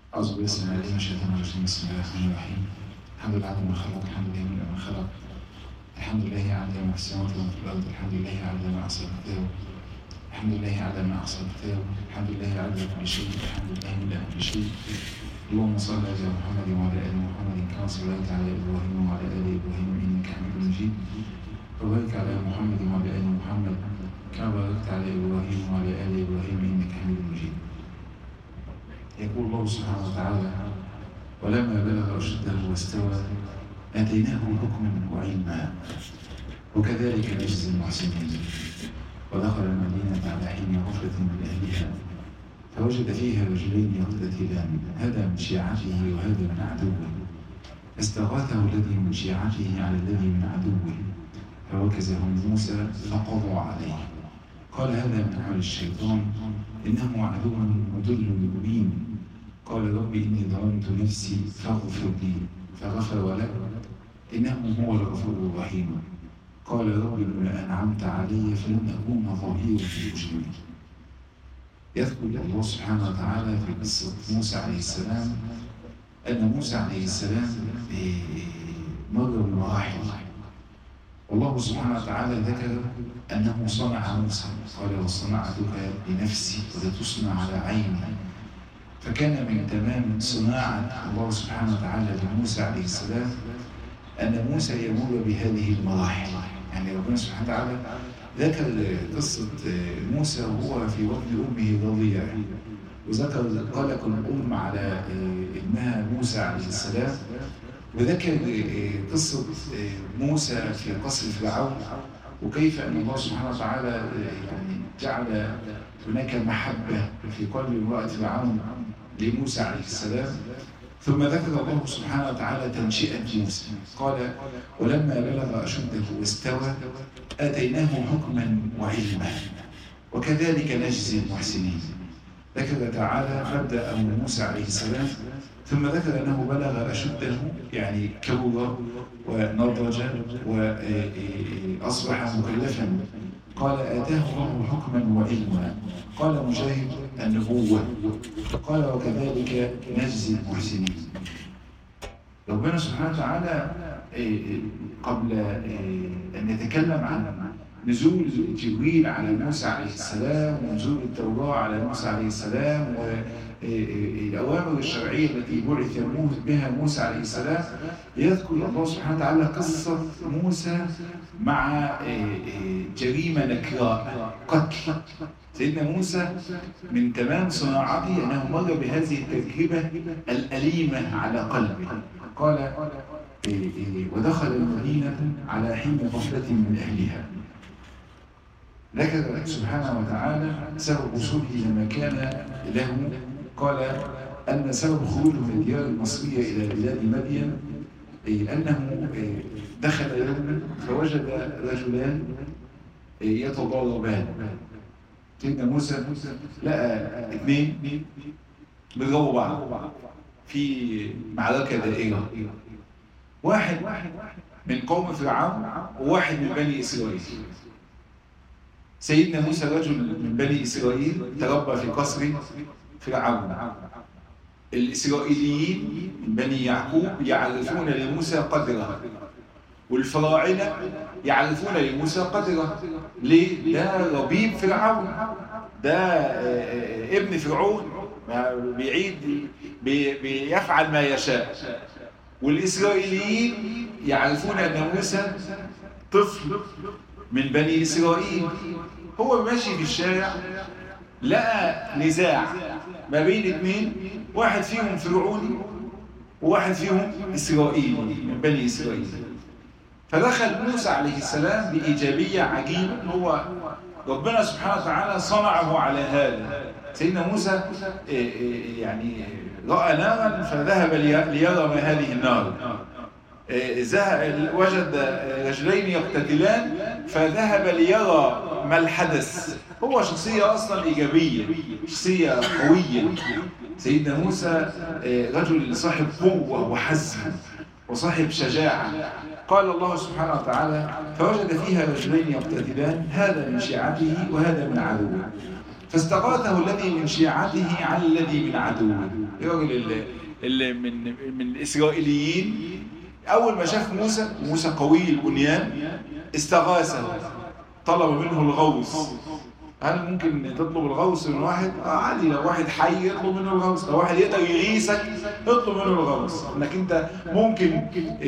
أعوذ بالله السميع العليم من الشيطان الرجيم. بسم الله الرحمن الرحيم. الحمد لله على ما خلق، الحمد لله من ما خلق، الحمد لله على ما في السماوات وما في الأرض، الحمد لله على ما أحصى كتابه، الحمد لله على ما أحصى كتابه، الحمد لله على كل شيء، الحمد لله من كل شيء. اللهم صل على محمد وعلى آل محمد كما صليت على إبراهيم وعلى آل إبراهيم إنك حميد مجيد. وبارك على محمد وعلى آل محمد كما باركت على إبراهيم وعلى آل إبراهيم إنك حميد مجيد. يقول الله سبحانه وتعالى: ولما بلغ أشده واستوى آتيناه حكما وعلما وكذلك نجزي المحسنين. ودخل المدينة على حين غفلة من أهلها فوجد فيها رجلين يقتتلان، هذا من شيعته وهذا من عدوه، فاستغاثه الذي من شيعته على الذي من عدوه فوكزه موسى فقضى عليه. قال: هذا من عمل الشيطان إنه عدو مضل مبين. قال: رب إني ظلمت نفسي فاغفر لي فغفر له إنه هو الغفور الرحيم. قال: رب بما أنعمت علي فلن أكون ظهيرا للمجرمين. يذكر الله سبحانه وتعالى في قصة موسى عليه السلام أن موسى عليه السلام مر بمراحل، والله سبحانه وتعالى ذكر أنه صنع موسى، قال: وصنعتك لنفسي ولتصنع على عيني. فكان من تمام صناعة الله سبحانه وتعالى لموسى عليه السلام أن موسى يمر بهذه المراحل. يعني ربنا سبحانه وتعالى ذكر قصة موسى وهو في بطن أمه رضيع، وذكر قلق الأم على ابنها موسى عليه السلام، وذكر قصة موسى في قصر فرعون، وكيف أن الله سبحانه وتعالى يعني جعل هناك محبة في قلب امرأة فرعون لموسى عليه السلام. ثم ذكر الله سبحانه وتعالى تنشئة موسى، قال: ولما بلغ أشده واستوى آتيناه حكما وعلما وكذلك نجزي المحسنين. ذكر تعالى مبدأ موسى عليه السلام، ثم ذكر أنه بلغ أشده، يعني كبر ونضج وأصبح مكلفا. قال: آتاه الله حكما وعلما. قال مجاهد: النبوة. قال: وكذلك نجزي المحسنين. ربنا سبحانه وتعالى قبل أن يتكلم عن نزول جبريل على موسى عليه السلام ونزول التوراة على موسى عليه السلام والأوامر الشرعية التي بعث بها موسى عليه السلام، يذكر الله سبحانه وتعالى قصة موسى مع جريمة نكراء، قتل. سيدنا موسى من تمام صناعته أنه مر بهذه التجربة الأليمة على قلبه. قال: ودخل المدينة على حين غفلة من أهلها. ذكر سبحانه وتعالى سبب وصوله لما كان له. قال أن سبب خروجه من الديار المصرية إلى بلاد مدين أنه دخل يوما فوجد رجلان يتضاربان. سيدنا موسى لقى اثنين بيضربوا بعض في معركة دائرة، واحد من قوم فرعون وواحد من بني إسرائيل. سيدنا موسى رجل من بني إسرائيل تربى في قصر فرعون. الإسرائيليين من بني يعقوب يعرفون لموسى قدره، والفراعنة يعرفون لموسى قدره. ليه؟ ده ربيب فرعون، ده ابن فرعون، بيفعل ما يشاء. والإسرائيليين يعرفون أن موسى طفل من بني إسرائيل. هو ماشي في الشارع لقى نزاع ما بين اثنين، واحد فيهم فرعوني وواحد فيهم إسرائيلي من بني إسرائيل. فدخل موسى عليه السلام بإيجابية عجيبة، هو ربنا سبحانه وتعالى صنعه على هذا. سيدنا موسى يعني رأى نارا فذهب ليرى ما هذه النار. وجد رجلين يقتتلان فذهب ليرى ما الحدث. هو شخصية أصلا إيجابية، شخصية قوية. سيدنا موسى رجل صاحب قوة وحزم وصاحب شجاعة. قال الله سبحانه وتعالى: فوجد فيها رجلين يقتتلان، هذا من شيعته وهذا من عدوه. فاستغاثه الذي من شيعته على الذي من عدوه. الراجل اللي من الإسرائيليين أول ما شاف موسى قوي البنيان استغاثه، طلب منه الغوث. هل ممكن تطلب الغوث من واحد؟ عادي، لو واحد حي يطلب منه الغوث، لو واحد يقدر يغيثك اطلب منه الغوث. انك انت ممكن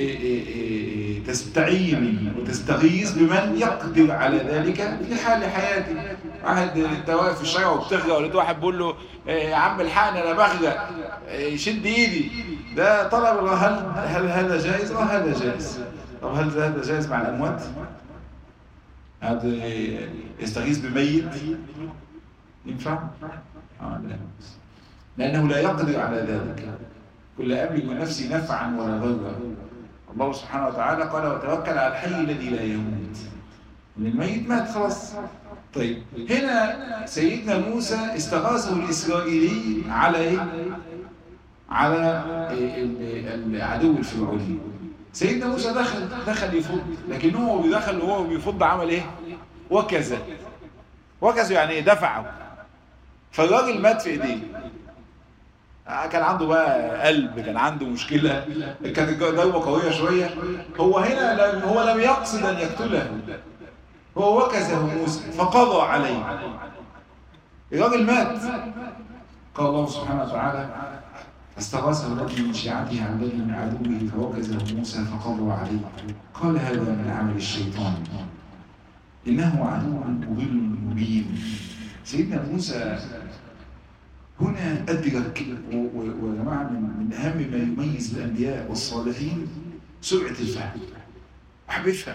تستعين وتستغيث بمن يقدر على ذلك في حال حياتك. واحد انت واقف في الشارع وبتغرق، ولقيت واحد بيقول له يا عم الحقني انا بغرق، شد ايدي، ده طلب. هل هذا جائز؟ هذا جائز. طب هل هذا جائز مع الاموات؟ هذا يستغيث بميت ينفع؟ لا، لأنه لا يقدر على ذلك. كل أملك من نفسي نفعا ولا ضرا. الله سبحانه وتعالى قال وتوكل على الحي الذي لا يموت. من الميت مات خلاص. طيب هنا سيدنا موسى استغاثه الإسرائيلي على إيه؟ على العدو الفرعوني. سيدنا موسى دخل يفض، لكن هو بيدخل وهو بيفض عمل ايه؟ وكذا يعني دفعه، فالراجل مات في ايديه. كان عنده بقى قلب، كان عنده مشكلة، كانت الجوة قوية شوية. هو هنا هو لم يقصد ان يقتله، هو وكزه موسى فقضى عليه، الراجل مات. قال الله سبحانه وتعالى فاستغاثه الذي من شيعته على الذي من عدوه فوكزه موسى فقضى عليه قال هذا من عمل الشيطان إنه عدو مضل مبين. سيدنا موسى هنا أدرك، وجماعة من أهم ما يميز الأنبياء والصالحين سرعة الفهم. أحب يفهم،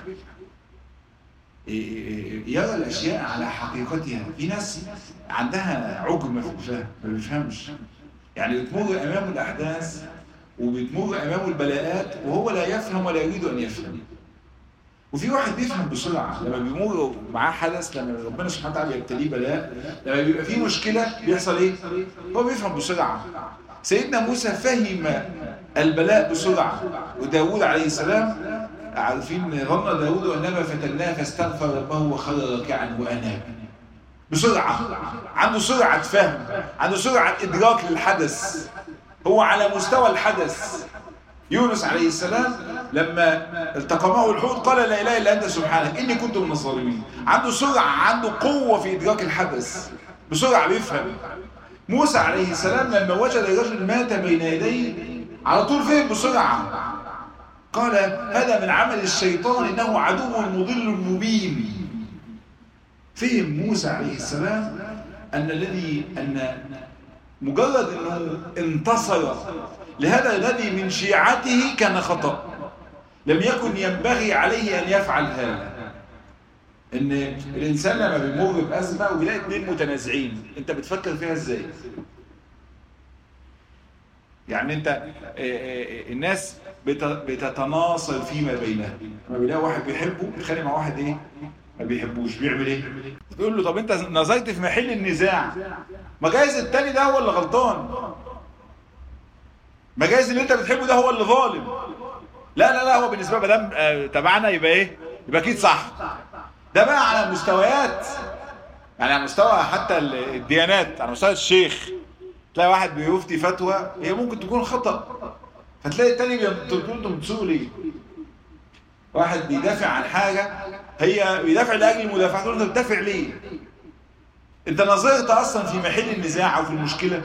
يرى الأشياء على حقيقتها. في ناس عندها عجمة في الفهم، ما بيفهمش، يعني بتمر أمامه الأحداث وبتمر أمامه البلاءات وهو لا يفهم ولا يريد أن يفهم. وفي واحد بيفهم بسرعة لما بيمر معاه حدث، لما ربنا سبحانه وتعالى يبتليه بلاء، لما بيبقى فيه مشكلة بيحصل إيه؟ هو بيفهم بسرعة. سيدنا موسى فهم البلاء بسرعة. وداود عليه السلام عارفين ظن داود أنما فتناه فاستغفر ربه وخر راكعا وأناب. بسرعة، عنده سرعة فهم، عنده سرعة إدراك للحدث، هو على مستوى الحدث. يونس عليه السلام لما التقمه الحوت قال لا إله إلا أنت سبحانك إني كنت من الظالمين. عنده سرعة، عنده قوة في إدراك الحدث، بسرعة بيفهم. موسى عليه السلام لما وجد الرجل مات بين يديه على طول فهم بسرعة، قال هذا من عمل الشيطان إنه عدو مضل مبين. فهم موسى عليه السلام أن مجرد أنه انتصر لهذا الذي من شيعته كان خطأ، لم يكن ينبغي عليه أن يفعل هذا. إن الإنسان لما بيمر بأزمة وبيلاقي اثنين متنازعين، أنت بتفكر فيها إزاي؟ يعني أنت الناس بتتناصر فيما بينها. لما بيلاقي واحد بيحبه بيتخانق مع واحد إيه؟ ما بيحبوش، بيعمل إيه؟ تقول له طب أنت نظرت في محل النزاع، ما جايز التاني ده هو اللي غلطان، ما جايز اللي أنت بتحبه ده هو اللي ظالم. لا هو بالنسبة ما دام تبعنا يبقى إيه؟ يبقى أكيد صح. ده بقى على مستويات، يعني على مستوى حتى الديانات، على مستوى الشيخ تلاقي واحد بيفتي فتوى هي ممكن تكون خطأ، فتلاقي التاني انتوا بتسوقوا ليه؟ واحد بيدافع عن حاجة هي بيدافع لأجل المدافعة، تقول انت بتدافع ليه؟ انت نظرت اصلا في محل النزاع او في المشكلة.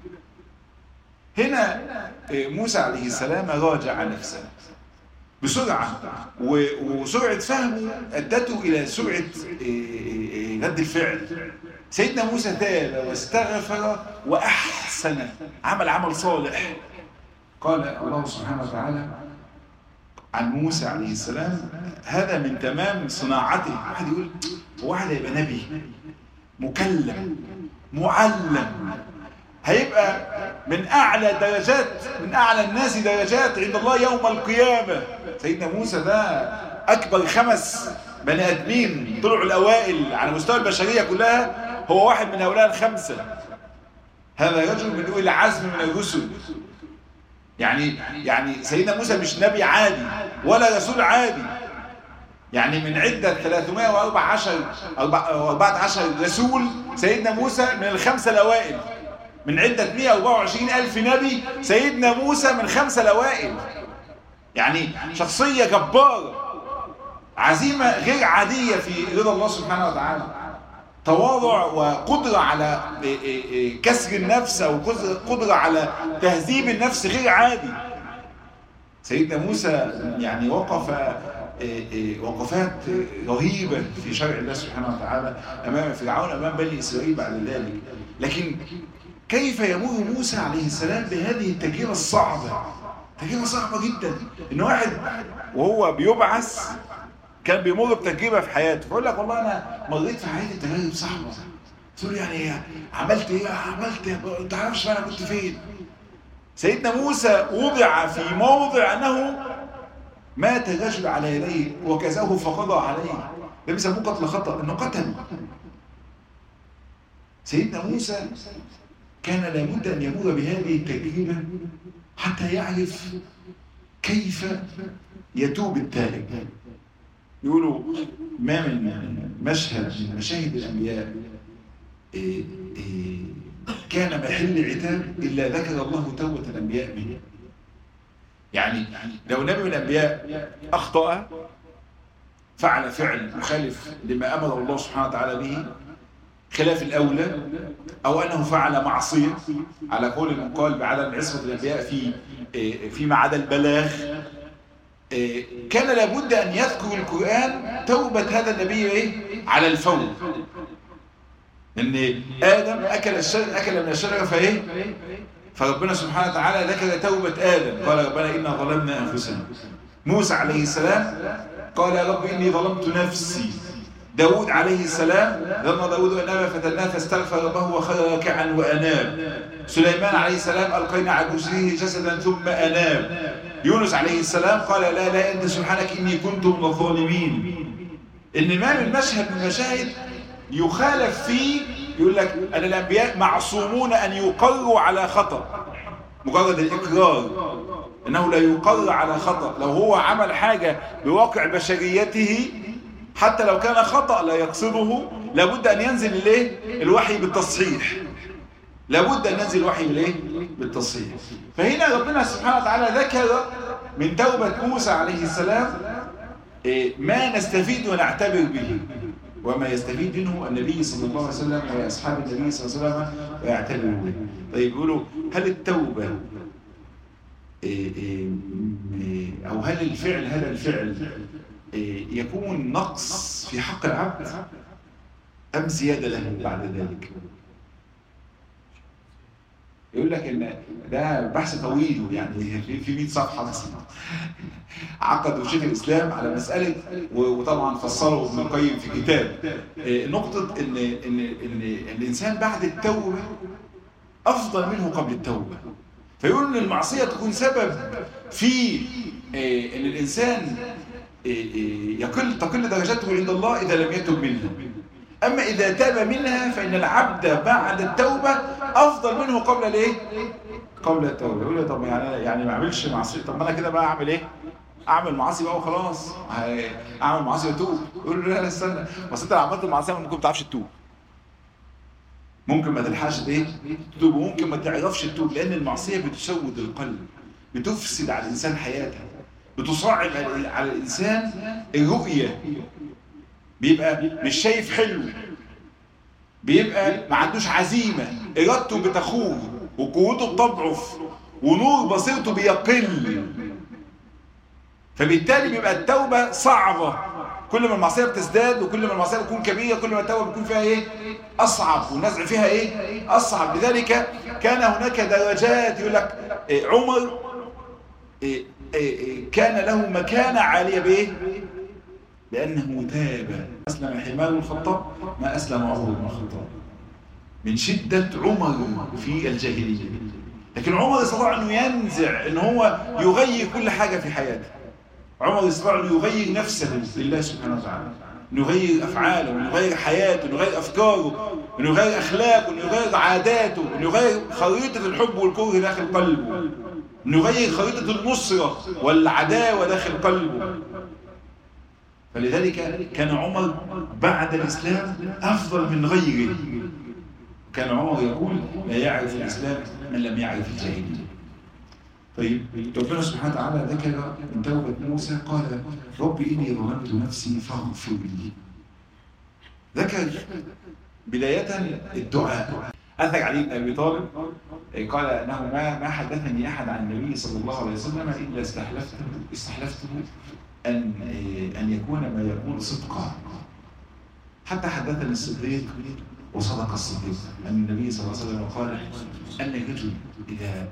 هنا موسى عليه السلام راجع نفسه بسرعة، وسرعة فهمه أدته إلى سرعة رد الفعل. سيدنا موسى تاب واستغفر وأحسن، عمل صالح. قال الله سبحانه وتعالى عن موسى عليه السلام هذا من تمام صناعته. واحد يقول واحد هيبقى نبي مكلم معلم، هيبقى من أعلى درجات، من أعلى الناس درجات عند الله يوم القيامة. سيدنا موسى ده أكبر 5 بني آدمين طلعوا الأوائل على مستوى البشرية كلها، هو واحد من هؤلاء ال5. هذا رجل من أولي العزم من الرسل. يعني سيدنا موسى مش نبي عادي ولا رسول عادي، يعني من عدة 314 رسول سيدنا موسى من الخمسة الأوائل. من عدة 124,000 نبي سيدنا موسى من 5 الأوائل. يعني شخصية جبارة، عزيمة غير عادية في رضا الله سبحانه وتعالى، تواضع وقدرة على كسر النفس أو قدرة على تهذيب النفس غير عادي. سيدنا موسى يعني وقف وقفات رهيبة في شرع الله سبحانه وتعالى أمام فرعون، أمام بني إسرائيل بعد ذلك. لكن كيف يمر موسى عليه السلام بهذه التجربة الصعبة؟ تجربة صعبة جدا. إن واحد وهو بيبعث كان بيمر بتجربة في حياته، فيقول لك والله أنا مريت في حياتي تجارب صعبة. تقول يعني عملت إيه؟ ما تعرفش أنا كنت فين. سيدنا موسى وضع في موضع أنه مات الرجل على يديه وكزاه فقضى عليه. ده بيسموه قتل خطأ، إنه قتل. سيدنا موسى كان لابد أن يمر بهذه التجربة حتى يعرف كيف يتوب التائب. يقولوا ما من مشهد من مشاهد الأنبياء كان محل عتاب إلا ذكر الله توبة الأنبياء به. يعني لو نبي من الأنبياء أخطأ، فعل فعل مخالف لما أمر الله سبحانه وتعالى به خلاف الأولى، أو أنه فعل معصية على قول من قال بعدم عصمة الأنبياء فيما عدا البلاغ، كان لابد أن يذكر القرآن توبة هذا النبي على الفور. إن آدم أكل من الشجرة فربنا سبحانه وتعالى ذكر توبة آدم، قال ربنا إنا ظلمنا أنفسنا. موسى عليه السلام قال يا رب إني ظلمت نفسي. داود عليه السلام لما داود أناب فتناه فاستغفر ربه وخر راكعا وأناب. سليمان عليه السلام ألقينا على كرسيه جسدا ثم أناب. يونس عليه السلام قال لا أنت سبحانك إني كنت من الظالمين. إن ما من مشهد من المشاهد يخالف فيه، يقول لك أن الأنبياء معصومون أن يقروا على خطأ، مجرد الإقرار أنه لا يقر على خطأ. لو هو عمل حاجة بواقع بشريته حتى لو كان خطأ لا يقصده، لابد أن ينزل الوحي بالتصحيح. لابد أن ينزل الوحي بالتصحيح. فهنا ربنا سبحانه وتعالى ذكر من توبة موسى عليه السلام ما نستفيد ونعتبر به، وما يستفيد منه النبي صلى الله عليه وسلم وأصحاب النبي صلى الله عليه وسلم ويعتبر به. طيب يقولوا هل التوبة أو هل الفعل هذا الفعل يكون نقص في حق العبد أم زيادة له بعد ذلك؟ يقول لك ان ده بحث طويل، يعني في 100 صفحه مثلا عقدوا شيخ الاسلام على مساله، وطبعا فصلوا ابن القيم في كتاب نقطه ان الانسان بعد التوبه افضل منه قبل التوبه. فيقول ان المعصيه تكون سبب في ان الانسان تقل درجته عند الله اذا لم يتب منها. أما إذا تاب منها فإن العبد بعد التوبة أفضل منه قبل التوبة. يقول لي طب يعني ما أعملش معصية، طب ما أنا كده بقى أعمل إيه؟ أعمل معاصي بقى وخلاص، أعمل معاصي وأتوب. يقول له لا استنى، بس أنت لو عملت المعصية ممكن ما تعرفش تتوب، ممكن ما تلحقش تتوب، وممكن ما تعرفش تتوب، لأن المعصية بتسود القلب، بتفسد على الإنسان حياته، بتصعب على الإنسان الرؤية، بيبقى مش شايف حلو، بيبقى ما عندوش عزيمة، إرادته بتخور وقوته بتضعف ونور بصيرته بيقل. فبالتالي بيبقى التوبة صعبة، كل ما المعصية بتزداد وكل ما المعصية بتكون كبيرة كل ما التوبة بتكون فيها أصعب، والنزع فيها أصعب. لذلك كان هناك درجات. يقول لك عمر كان له مكانة عالية لأنه تاب. أسلم حمار الخطاب ما أسلم عمر بن الخطاب من شدة عمر في الجاهلية. لكن عمر استطاع أنه ينزع، أنه هو يغير كل حاجة في حياته. عمر استطاع أنه يغير نفسه لله سبحانه وتعالى، أنه يغير أفعاله، أنه يغير حياته، أنه يغير أفكاره، أنه يغير أخلاقه، أنه يغير عاداته، أنه يغير خريطة الحب والكره داخل قلبه، أنه يغير خريطة النصرة والعداوة داخل قلبه. فلذلك كان عمر بعد الإسلام أفضل من غيره. كان عمر يقول لا يعرف الإسلام من لم يعرف الجاهلية. طيب ربنا سبحانه وتعالى ذكر من توبة موسى قال رب إني ظلمت نفسي فاغفر لي. ذكر بداية الدعاء. أثر علي بن أبي طالب قال أنه ما حدثني أحد عن النبي صلى الله عليه وسلم إلا استحلفته أن يكون ما يقول صدقا. حتى حدثني الصديق وصدق الصديق أن النبي صلى الله عليه وسلم قال أن الرجل إذا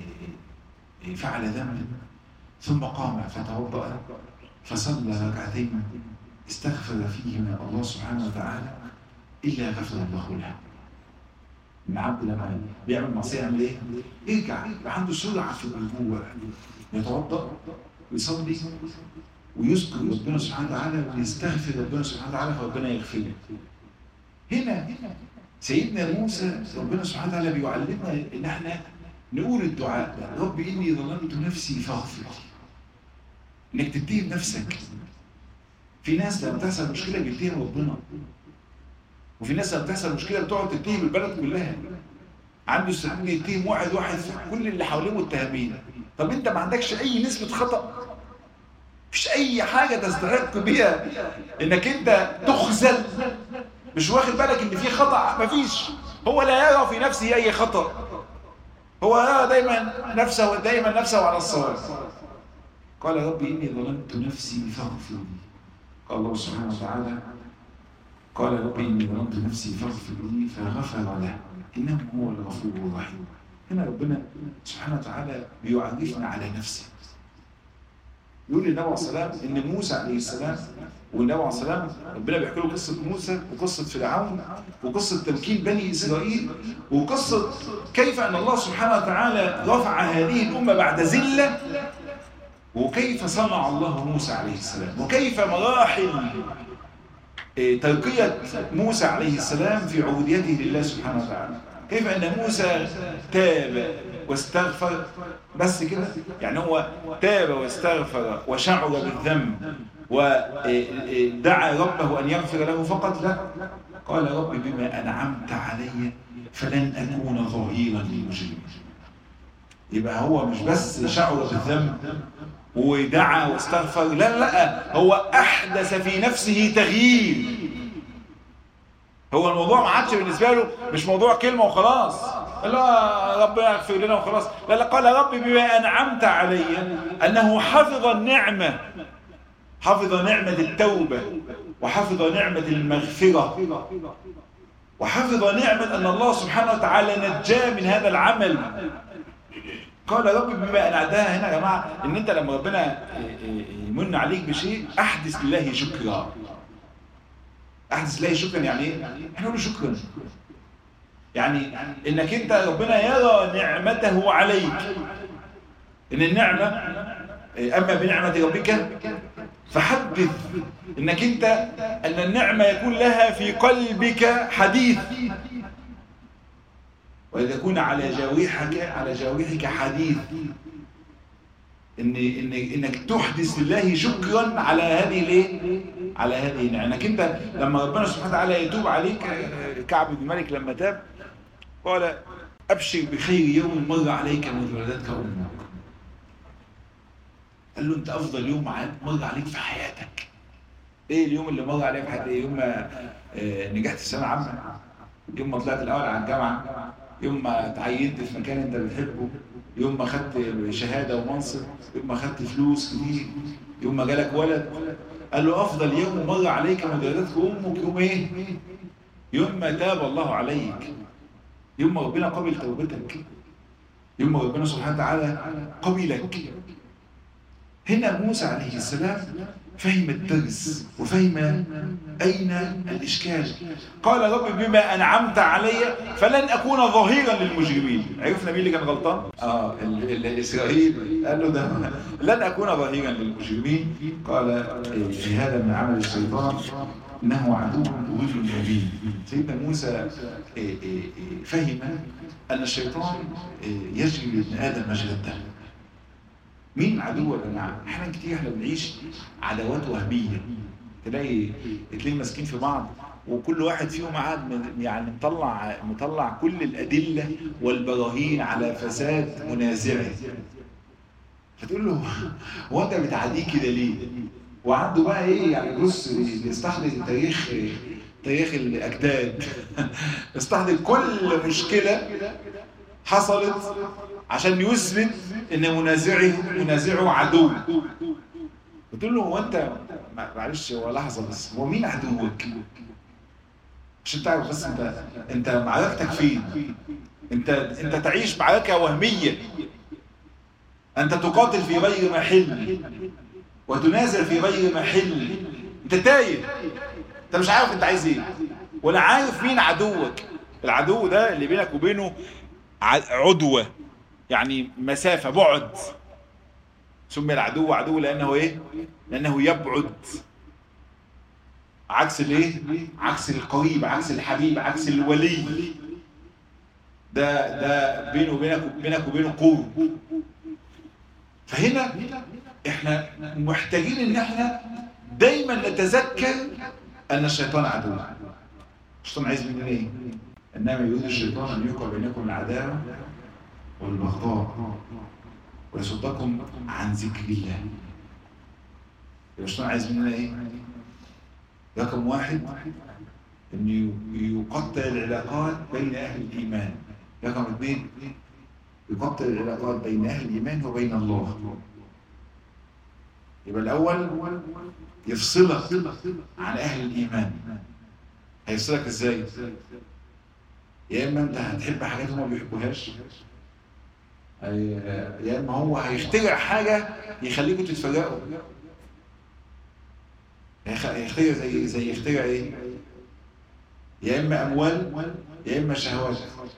فعل ذنبا ثم قام فتوضأ فصلى ركعتين استغفر فيهما الله سبحانه وتعالى إلا غفر الله له. العبد لما بيعمل معصية يعمل ايه؟ يرجع يبقى عنده سرعة في الرجوع، يتوضأ ويصلي ويذكر ربنا سبحانه وتعالى ويستغفر ربنا سبحانه وتعالى فربنا يغفر له. هنا سيدنا موسى ربنا سبحانه وتعالى بيعلمنا ان احنا نقول الدعاء ده رب اني ظلمت نفسي فاغفر. انك تتهم نفسك. في ناس لما تحصل مشكله بيتهم ربنا، وفي ناس لما تحصل مشكله بتقعد تتهم البلد كلها. عنده استعداد يتهم واحد كل اللي حواليه متهمين. طب انت ما عندكش اي نسبه خطا؟ مفيش اي حاجه تستحق بيها انك انت تخزل. مش واخد بالك ان في خطا؟ مفيش. هو لا يرى في نفسه اي خطا، هو يرى دايما نفسه على الصواب. قال ربي اني ظلمت نفسي فاغفر لي. قال الله سبحانه وتعالى قال ربي اني ظلمت نفسي فاغفر لي فغفر له انه هو الغفور الرحيم. هنا ربنا سبحانه وتعالى بيعرفنا على نفسه. يقول للنبي عليه السلام ان موسى عليه السلام والنبي عليه السلام ربنا بيحكي له قصه موسى وقصه فرعون وقصه تمكين بني اسرائيل وقصه كيف ان الله سبحانه وتعالى رفع هذه الامه بعد ذله، وكيف صنع الله موسى عليه السلام، وكيف مراحل ترقية موسى عليه السلام في عبوديته لله سبحانه وتعالى. كيف أن موسى تاب واستغفر بس كده، يعني هو تاب واستغفر وشعر بالذنب ودعا ربه أن يغفر له فقط؟ لا، قال رب بما أنعمت علي فلن أكون ظهيرا للمجرمين. يبقى هو مش بس شعر بالذنب ودعا واستغفر، لا، هو أحدث في نفسه تغيير. هو الموضوع ما عادش بالنسبة له مش موضوع كلمة وخلاص، لا ربنا يغفر لنا وخلاص، لا، قال رب بما أنعمت علي أنه حفظ النعمة، حفظ نعمة التوبة وحفظ نعمة المغفرة وحفظ نعمة أن الله سبحانه وتعالى نجاه من هذا العمل. قال رب بما أنعمتها. هنا يا جماعة إن أنت لما ربنا يمن عليك بشيء أحدث لله شكرا. أحدث لله شكرا يعني إيه؟ إحنا نقول شكرا يعني إنك أنت ربنا يرى نعمته عليك، إن النعمة أما بنعمة ربك فحدث، إنك أنت أن النعمة يكون لها في قلبك حديث، وإذا يكون على جوارحك حديث، إنك تحدث لله شكرا على هذه على هذه النعمة. إنك أنت لما ربنا سبحانه وتعالى يتوب عليك، كعب بن مالك لما تاب قال أبشر بخير يوم مر عليك منذ ولدتك أمك. قال له أنت أفضل يوم مر عليك في حياتك. إيه اليوم اللي مر عليك في حياتك؟ يوم ما نجحت في الثانوية العامة، يوم ما طلعت الأول على الجامعة، يوم ما تعينت في مكان انت بتحبه، يوم ما خدت شهاده ومنصب، يوم ما خدت فلوس كتير، يوم ما جالك ولد. قال له افضل يوم مر عليك من ولادتك امك يوم ايه؟ يوم ما تاب الله عليك، يوم ما ربنا قبل توبتك، يوم ما ربنا سبحانه وتعالى قبلك. هنا موسى عليه السلام فهم الدرس وفهم أين الإشكال. قال رب بما أنعمت علي فلن أكون ظهيرا للمجرمين. عرفنا مين اللي كان غلطان؟ إسرائيل. قال له ده لن أكون ظهيرا للمجرمين. قال هذا من عمل الشيطان إنه عدو مضل مبين. سيدنا موسى فهم أن الشيطان يجري لابن آدم مجرى الدم. مين عدو ولا جماعة؟ احنا كتير احنا بنعيش عداوات وهمية. تلاقي اتنين ماسكين في بعض وكل واحد فيهم قاعد يعني مطلع كل الأدلة والبراهين على فساد منازعه. فتقول له هو انت بتعاديه كده ليه؟ وعنده بقى ايه يعني، بص بيستحضر تاريخ الاجداد يستحضر كل مشكله حصلت عشان يثبت ان منازعه عدو. بتقول له هو انت معلش هو لحظه بس، هو مين عدوك؟ عشان تعرف بس انت معركتك فين؟ انت تعيش معركه وهميه، انت تقاتل في غير محل وتنازع في غير محل، انت تايه، انت مش عارف انت عايز ايه ولا عارف مين عدوك. العدو ده اللي بينك وبينه عدوة، يعني مسافة، بعد. سمي العدو عدو لأنه ايه؟ لأنه يبعد، عكس الايه؟ عكس القريب، عكس الحبيب، عكس الولي. ده بينك وبينه قرب. فهنا احنا محتاجين ان احنا دايما نتذكر ان الشيطان عدو. الشيطان عايز مننا ايه؟ انما يريد الشيطان ان يوقع بينكم العداوه والبغضاء ويصدكم عن ذكر الله. الشيطان عايز مننا ايه؟ رقم واحد ان يقطع العلاقات بين اهل الايمان. رقم اثنين يقطع العلاقات بين اهل الايمان وبين الله. يبقى الاول يفصلك عن اهل الايمان. هيفصلك ازاي؟ يا اما انت هتحب حاجات هم ما بيحبوهاش، يا اما هو هيخترع حاجه يخليكم تتفرقوا. هيخترع زي يخترع ايه؟ يا اما اموال يا اما شهوات.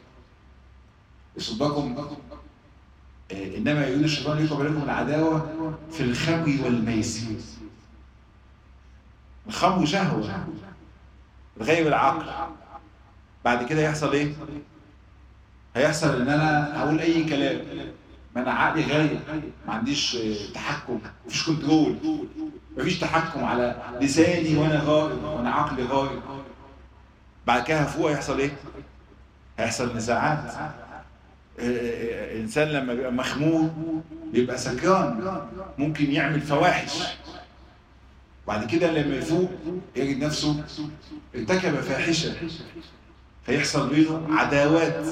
يصدكم انما يريد الشيطان يوقع بينكم العداوه في الخمر والميسر. الخمر شهوه تغيب العقل. بعد كده يحصل ايه؟ هيحصل ان انا هقول اي كلام، ما انا عقلي غايب، ما عنديش تحكم، مفيش كنترول، مفيش تحكم على لساني وانا غائب وانا عقلي غائب. بعد كده هفوق هيحصل ايه؟ هيحصل نزاعات. الانسان لما بيبقى مخمور بيبقى سكران، ممكن يعمل فواحش. بعد كده لما يفوق يجد نفسه ارتكب فاحشه، فيحصل بينه عداوات.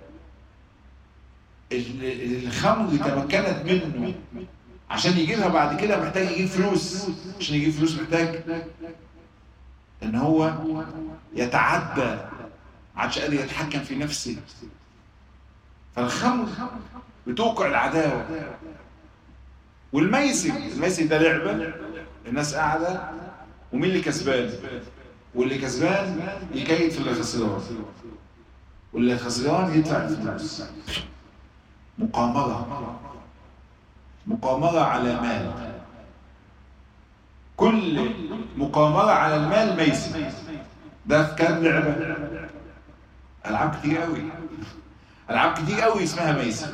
الخمر تمكنت منه، عشان يجيبها بعد كده محتاج يجيب فلوس. عشان يجيب فلوس محتاج ان هو يتعدى، ما عادش قادر يتحكم في نفسه. فالخمر بتوقع العداوه. والميسر ده لعبه، الناس قاعده ومين اللي كسبان؟ واللي كسبان يكيد في اللي خسران، واللي خسران يدفع الفلوس. مقامرة على مال. كل مقامرة على المال ميسر. ده في كام لعبة؟ ألعاب كتير قوي، ألعاب كتير قوي اسمها ميسر.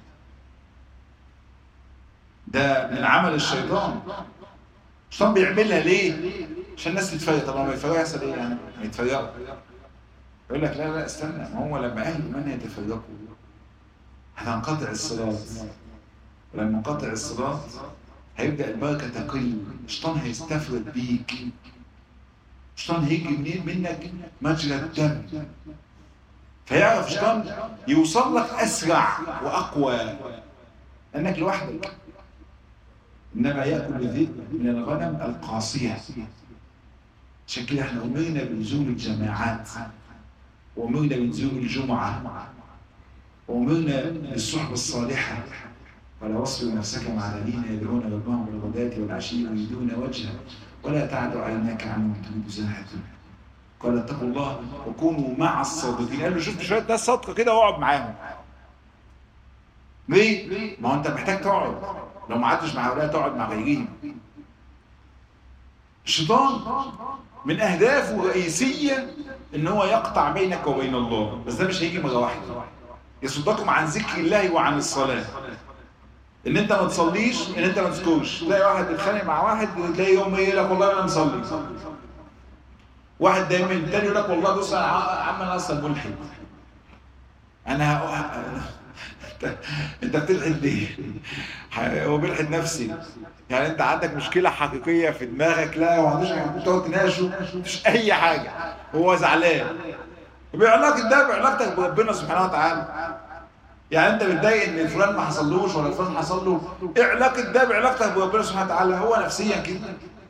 ده من عمل الشيطان. الشيطان بيعملها ليه؟ عشان الناس تتفرق. طب ما يتفرقوا يحصل ايه يعني؟ ما يتفرقوا. يقول لك لا استنى، ما هو لما اهل الايمان يتفرقوا هتنقطع الصراط، ولما انقطع الصراط هيبدا البركه تقل. الشيطان هيستفرد بيك، الشيطان هيجي منك مجرى الدم، فيعرف الشيطان يوصل لك اسرع واقوى انك لوحدك. انما ياكل الذئب من الغنم القاصيه. عشان كده احنا امرنا بلزوم الجماعات، وامرنا بلزوم الجمعه، وامرنا بالصحبه الصالحه. ولا واصبر نفسك مع الذين يدعون ربهم بالغداة والعشي يريدون وجهه ولا تعد عيناك عنهم تريد زينة. قال اتقوا الله وكونوا مع الصادقين. قال له شفت شويه ناس صادقه كده واقعد معاهم. ليه؟ ما هو انت محتاج تقعد، لو ما قعدتش مع هؤلاء تقعد مع غيرهم. الشيطان من اهدافه الرئيسيه ان هو يقطع بينك وبين الله، بس ده مش هيجي مره واحده. يصدكم عن ذكر الله وعن الصلاه. ان انت ما تصليش، ان انت ما تذكرش. تلاقي واحد بيتخانق مع واحد، تلاقي يوم يقول لك والله انا مصلي. واحد دايما التاني يقول لك والله بص انا عم انا اصلا ملحد. انت بتلحد ليه؟ هو بيلحد نفسي. يعني انت عندك مشكله حقيقيه في دماغك، لا ما عندوش حاجه تقعد تناقشه، مفيش اي حاجه، هو زعلان. بعلاقه ده بعلاقتك بربنا سبحانه وتعالى. يعني انت متضايق ان فلان ما حصلوش ولا فلان حصل له، ايه علاقه ده بعلاقتك بربنا سبحانه وتعالى؟ هو نفسيا كده.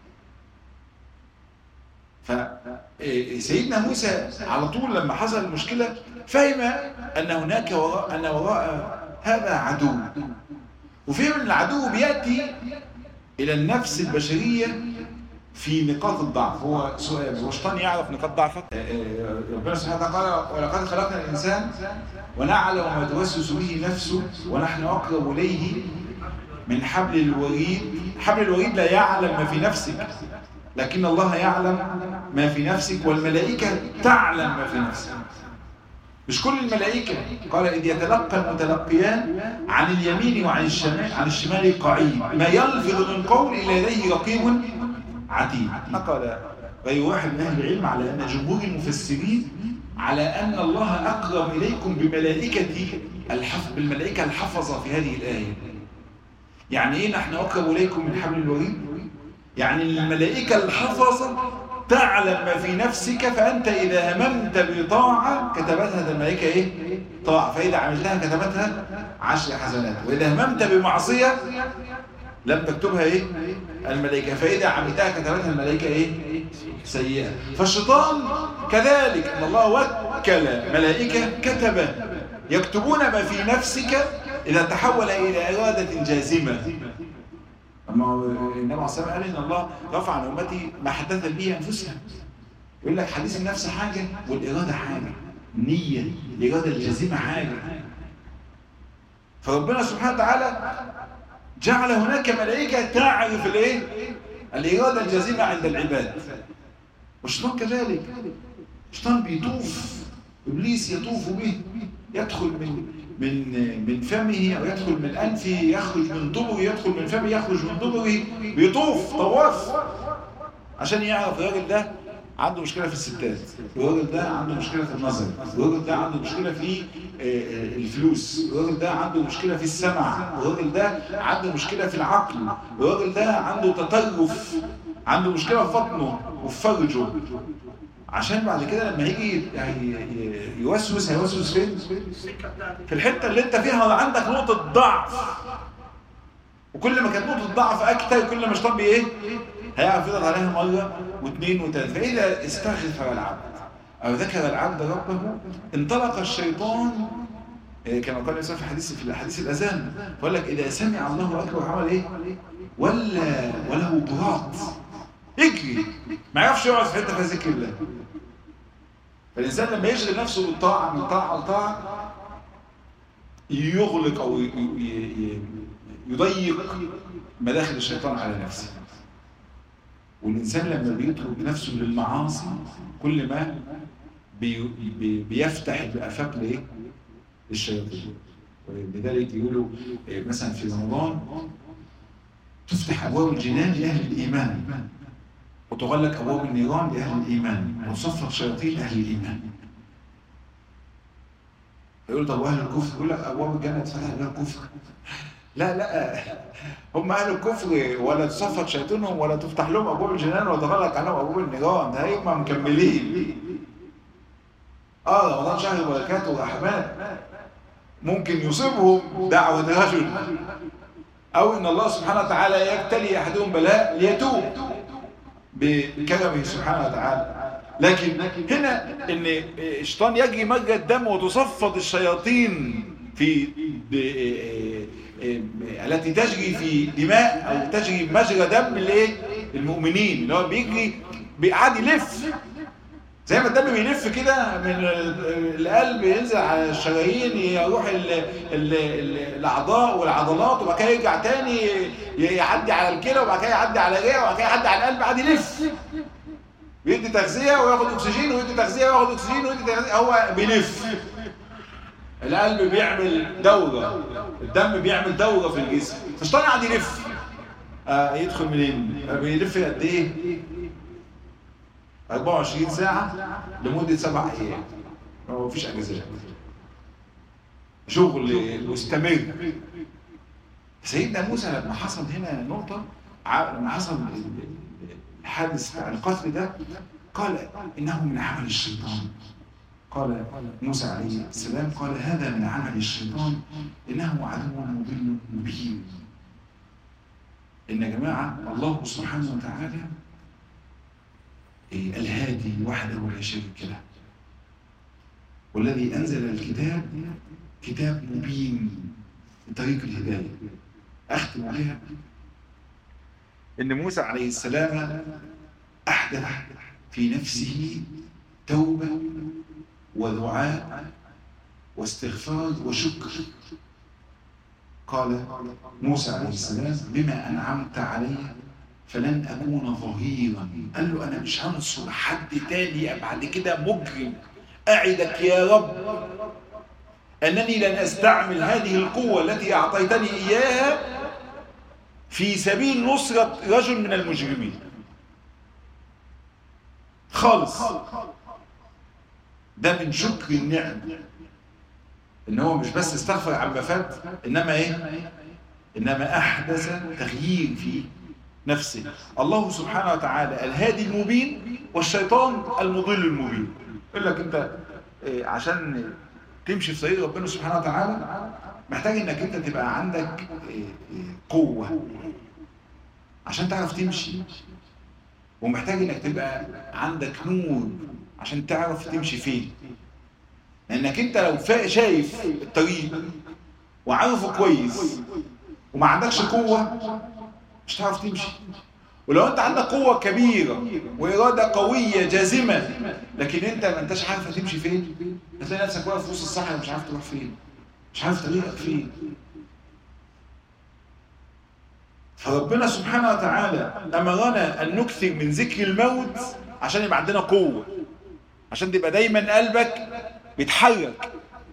فسيدنا موسى على طول لما حصل المشكله فهم ان هناك وراء هذا عدو، وفهم ان العدو بياتي الى النفس البشريه في نقاط الضعف. هو سؤال، هو الشيطان يعرف نقاط ضعفك؟ ربنا سبحانه وتعالى قال ولقد خلقنا الانسان ونعلم ما توسوس به نفسه ونحن اقرب اليه من حبل الوريد. حبل الوريد لا يعلم ما في نفسك، لكن الله يعلم ما في نفسك، والملائكه تعلم ما في نفسك. مش كل الملائكه. قال اذ يتلقى المتلقيان عن اليمين وعن الشمال قعيد ما يلفظ من قول الا لديه رقيب عتيد. نقل غير واحد من اهل العلم على ان جمهور المفسرين على ان الله اقرب اليكم بالملائكه الحفظه في هذه الايه. يعني ايه نحن اقرب اليكم من حبل الوريد؟ يعني الملائكه الحفظه تعلم ما في نفسك، فانت اذا هممت بطاعه كتبتها الملائكه ايه؟ طاعه، فاذا عملتها كتبتها 10 حسنات، واذا هممت بمعصيه لم تكتبها ايه؟ الملائكه، فاذا عملتها كتبتها الملائكه ايه؟ سيئه. فالشيطان كذلك، ان الله وكل ملائكه كتبه يكتبون ما في نفسك اذا تحول الى اراده جازمه. اما النبي عليه الصلاه والسلام قال ان الله رفع عن امتي ما حدث به انفسها. يقول لك حديث النفس حاجه والاراده حاجه، النيه الاراده الجازمه حاجه. فربنا سبحانه وتعالى جعل هناك ملائكه تعرف الايه؟ الاراده الجازمه عند العباد. والشيطان كذلك، الشيطان بيطوف، ابليس يطوف به، يدخل من فمه او يدخل من انفه، يخرج من دبره، يدخل من فمه، يخرج من دبره، بيطوف طواف عشان يعرف الراجل ده عنده مشكله في الستات، والراجل ده عنده مشكله في النظر، والراجل ده عنده مشكله في الفلوس، والراجل ده عنده مشكله في السمع، والراجل ده عنده مشكله في العقل، والراجل ده عنده تطرف، عنده مشكله في بطنه وفي فرجه، عشان بعد كده لما يجي يوسوس هيوسوس فين؟ في الحته اللي انت فيها عندك نقطه ضعف. وكل ما كانت نقطه ضعف اكتر كل ما الشيطان بايه؟ هيعرف يضغط عليها مره واثنين وثلاثه. فاذا استغفر العبد او ذكر العبد ربه انطلق الشيطان كما قال النبي في حديث الاذان، فقال لك اذا سمع الله اكبر عمل ايه؟ وله براط، يجري، ما يعرفش يقعد في حته فيها ذكر الله. فالانسان لما يشغل نفسه بالطاعه من طاعه لطاعه يغلق او يضيق مداخل الشيطان على نفسه. والانسان لما بيترك نفسه للمعاصي كل ما بيفتح الافاق لايه؟ للشياطين. ولذلك يقولوا مثلا في رمضان تفتح ابواب الجنان لاهل الايمان وتغلق ابواب النيران لاهل الايمان وتصفق شياطين اهل الايمان. يقول طب واهل الكفر؟ يقول لك ابواب الجنه تفتح لها الكفر. لا هم اهل الكفر ولا تصفق شياطينهم ولا تفتح لهم ابواب الجنان ولا تغلق عليهم ابواب النيران، ده هم مكملين. رمضان شهر بركاته ورحمات، ممكن يصيبهم دعوه رجل او ان الله سبحانه وتعالى يبتلي احدهم بلاء ليتوب بكرمه سبحانه وتعالى. لكن هنا ان الشيطان يجري مجرى الدم وتصفد الشياطين في التي تجري في دماء او تجري مجرى دم الايه؟ المؤمنين، اللي هو بيجري قاعد يلف زي ما الدم بيلف كده من القلب ينزل على الشرايين يروح الاعضاء والعضلات وبعد كده يرجع تاني يعدي على الكلى وبعد كده يعدي على الرئه وبعد كده يعدي على القلب، قاعد يلف بيدي تغذيه وياخد اكسجين ويدي تغذيه وياخد اكسجين ويدي تغذيه، هو بيلف. القلب بيعمل دورة، الدم بيعمل دورة في الجسم، الشيطان قاعد يلف. يدخل منين؟ بيلف قد ايه؟ 24 ساعة لمدة 7 أيام. ما فيش أجازات، شغل مستمر. سيدنا موسى لما حصل هنا نقطة، لما حصل الحادث بتاع القتل ده، قال إنه من عمل الشيطان. قال موسى عليه السلام قال هذا من عمل الشيطان إنه عدو مضل مبين. إن يا جماعة الله سبحانه وتعالى الهادي وحده لا شريك له، والذي أنزل الكتاب كتاب مبين بطريق الهداية. أختم بها إن موسى عليه السلام أحدث في نفسه توبة ودعاء واستغفار وشكر. قال موسى عليه السلام بما أنعمت علي فلن أكون ظهيرا. قال له أنا مش هنصر حد تاني بعد كده مجرم. أعدك يا رب أنني لن أستعمل هذه القوة التي أعطيتني إياها في سبيل نصرة رجل من المجرمين خالص. ده من شكر النعم، إن هو مش بس استغفر عما فات، إنما إيه؟ إنما أحدث تغيير في نفسه. الله سبحانه وتعالى الهادي المبين والشيطان المضل المبين. يقول لك أنت عشان تمشي في طريق ربنا سبحانه وتعالى محتاج إنك أنت تبقى عندك قوة عشان تعرف تمشي، ومحتاج إنك تبقى عندك نور عشان تعرف تمشي فين. لأنك أنت لو شايف الطريق وعارفه كويس وما عندكش قوة مش هتعرف تمشي. ولو أنت عندك قوة كبيرة وإرادة قوية جازمة لكن أنت ما أنتش عارف هتمشي فين، هتلاقي نفسك واقف في وسط الصحراء مش عارف تروح فين، مش عارف طريقك فين. فربنا سبحانه وتعالى أمرنا أن نكثر من ذكر الموت عشان يبقى عندنا قوة، عشان تبقى دايما قلبك بيتحرك.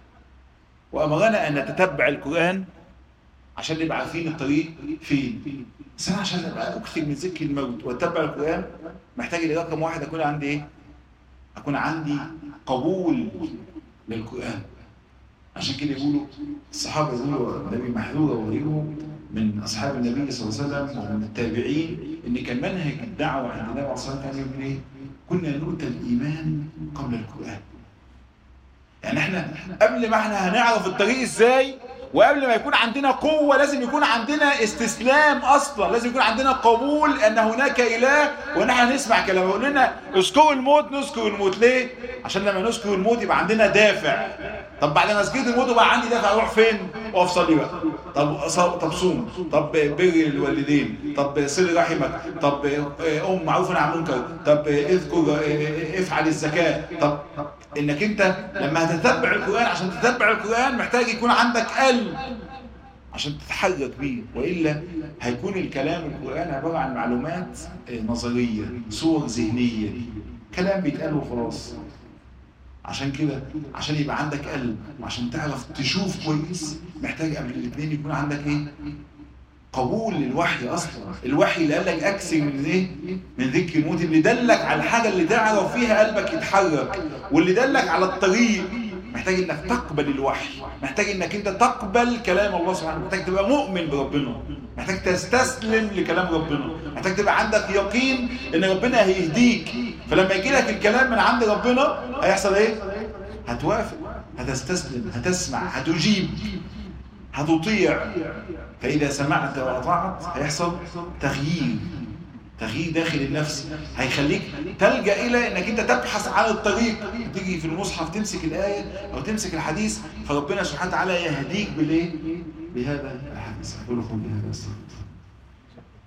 وأمرنا أن نتتبع القرآن عشان نبقى عارفين الطريق فين. بس أنا عشان أبقى أكثر من ذكر الموت وأتبع القرآن محتاج رقم واحد أكون عندي إيه؟ أكون عندي قبول للقرآن. عشان كده يقولوا الصحابة، يقولوا النبي محذورة وغيره من أصحاب النبي صلى الله عليه وسلم ومن التابعين إن كان منهج الدعوة عند النبي عليه الصلاة والسلام من إيه؟ كنا نؤتى الإيمان قبل القرآن. يعني احنا قبل ما احنا هنعرف الطريق ازاي وقبل ما يكون عندنا قوة لازم يكون عندنا استسلام اصلا، لازم يكون عندنا قبول ان هناك اله وان احنا نسمع كلامه. يقول لنا اذكروا الموت، نذكر الموت ليه؟ عشان لما نذكر الموت يبقى عندنا دافع. طب بعد ما ذكرت الموت يبقى عندي دافع اروح فين؟ واقف صلي بقى. طب صوم، طب بر الوالدين، طب صل رحمك، طب معروف عن المنكر، طب اذكر افعل الزكاة. طب انك انت لما هتتبع القرآن، عشان تتبع القرآن محتاج يكون عندك قلب عشان تتحرك بيه، وإلا هيكون الكلام القرآن عبارة عن معلومات نظرية، صور ذهنية، كلام بيتقال وخلاص. عشان كده عشان يبقى عندك قلب وعشان تعرف تشوف كويس محتاج قبل الاثنين يكون عندك ايه؟ قبول للوحي. اصلا الوحي اللي قال لك اكثر من ايه؟ من ذكر الموت، اللي دلك على الحاجه اللي تعرف فيها قلبك يتحرك، واللي دلك على الطريق. محتاج انك تقبل الوحي، محتاج انك انت تقبل كلام الله سبحانه، محتاج تبقى مؤمن بربنا، محتاج تستسلم لكلام ربنا، محتاج تبقى عندك يقين ان ربنا هيهديك. فلما يجي لك الكلام من عند ربنا هيحصل ايه؟ هتوافق، هتستسلم، هتسمع، هتجيب، هتطيع. فإذا سمعت وأطعت هيحصل تغيير داخل النفس، هيخليك تلجأ إلى أنك أنت تبحث عن الطريق. تيجي في المصحف تمسك الآية أو تمسك الحديث فربنا سبحانه وتعالى يهديك بالإيه؟ بهذا الحديث. أقول لكم بهذا.